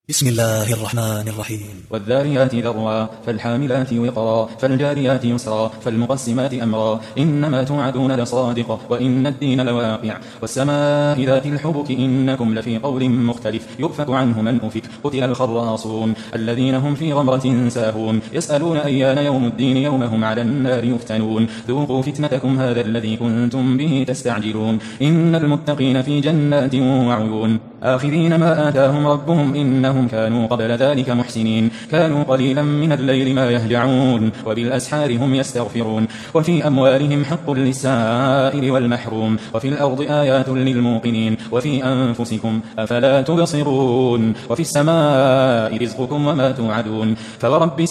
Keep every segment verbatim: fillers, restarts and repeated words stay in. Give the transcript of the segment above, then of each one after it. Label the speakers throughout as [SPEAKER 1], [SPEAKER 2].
[SPEAKER 1] بسم الله الرحمن الرحيم.
[SPEAKER 2] والذاريات ذروا فالحاملات وقرا فالجاريات يسرا فالمقسمات أمرا إنما توعدون لصادق وإن الدين لواقع والسماء ذات الحبك إنكم لفي قول مختلف يؤفك عنه من أفك قتل الخراصون الذين هم في غمرة ساهون يسألون أيان يوم الدين يوم هم على النار يفتنون ذوقوا فتنتكم هذا الذي كنتم به تستعجلون إن المتقين في جنات وعيون آخذين ما آتاهم ربهم إنهم كانوا قبل ذلك محسنين كانوا قليلا من الليل ما يهجعون وبالأسحار هم يستغفرون وفي أموالهم حق للسائل والمحروم وفي الأرض آيات للموقنين وفي أنفسكم أفلا تبصرون وفي السماء رزقكم وما توعدون فورب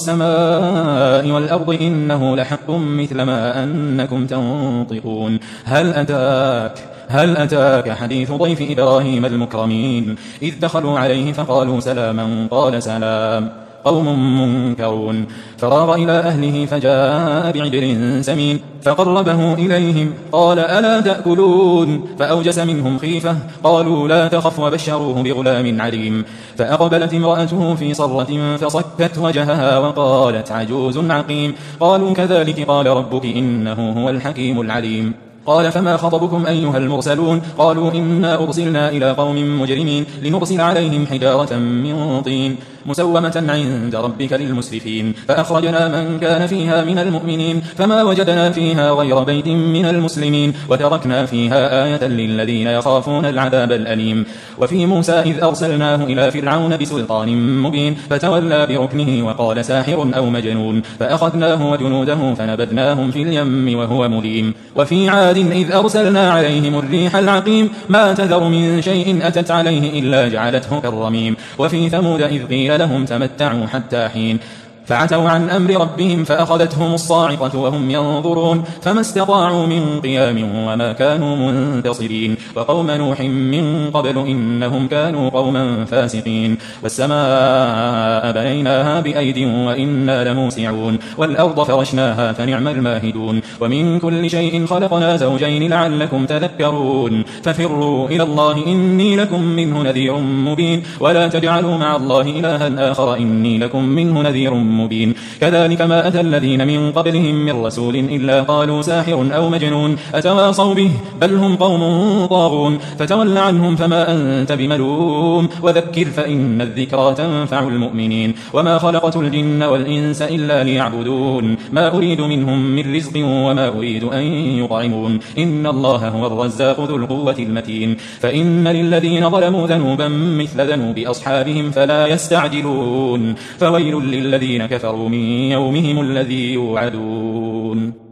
[SPEAKER 2] السماء والأرض إنه لحق مثل ما أنكم تنطقون هل أتاك هل أتاك حديث ضيف إبراهيم المكرمين إذ دخلوا عليه فقالوا سلاما قال سلام قوم منكرون فراغ إلى أهله فجاء بعجل سمين فقربه إليهم قال ألا تأكلون فأوجس منهم خيفة قالوا لا تخف وبشروه بغلام عليم فأقبلت امرأته في صرة فصكت وجهها وقالت عجوز عقيم قالوا كذلك قال ربك إنه هو الحكيم العليم قال فما خطبكم أيها المرسلون قالوا إنا أرسلنا إلى قوم مجرمين لنرسل عليهم حجارة من طين مسومة عند ربك للمسرفين فأخرجنا من كان فيها من المؤمنين فما وجدنا فيها غير بيت من المسلمين وتركنا فيها آية للذين يخافون العذاب الأليم وفي موسى إذ أرسلناه إلى فرعون بسلطان مبين فتولى بركنه وقال ساحر أو مجنون فأخذناه وجنوده فنبذناهم في اليم وهو مليم وفي عاد إذ أرسلنا عليهم الريح العقيم ما تذر من شيء أتت عليه إلا جعلته كالرميم وفي ثمود إذ قيل لهم تمتعوا حتى حين فعتوا عن أمر ربهم فأخذتهم الصاعقة وهم ينظرون فما استطاعوا من قيام وما كانوا منتصرين وقوم نوح من قبل إنهم كانوا قوما فاسقين والسماء بنيناها بأيد وإنا لموسعون والأرض فرشناها فنعم الماهدون ومن كل شيء خلقنا زوجين لعلكم تذكرون ففروا إلى الله إني لكم منه نذير مبين ولا تجعلوا مع الله إلها آخر إني لكم منه نذير مبين مبين كذلك ما أتى الذين من قبلهم من رسول إلا قالوا ساحر أو مجنون أتواصوا به بل هم قوم طاغون فتول عنهم فما أنت بملوم وذكر فإن الذكرى تنفع المؤمنين وما خلقت الجن والإنس إلا ليعبدون ما أريد منهم من رزق وما أريد أن يطعمون إن الله هو الرزاق ذو القوة المتين فإن للذين ظلموا ذنوبا مثل ذنوب أصحابهم فلا يستعجلون فويل للذين كفروا من يومهم الذي يوعدون.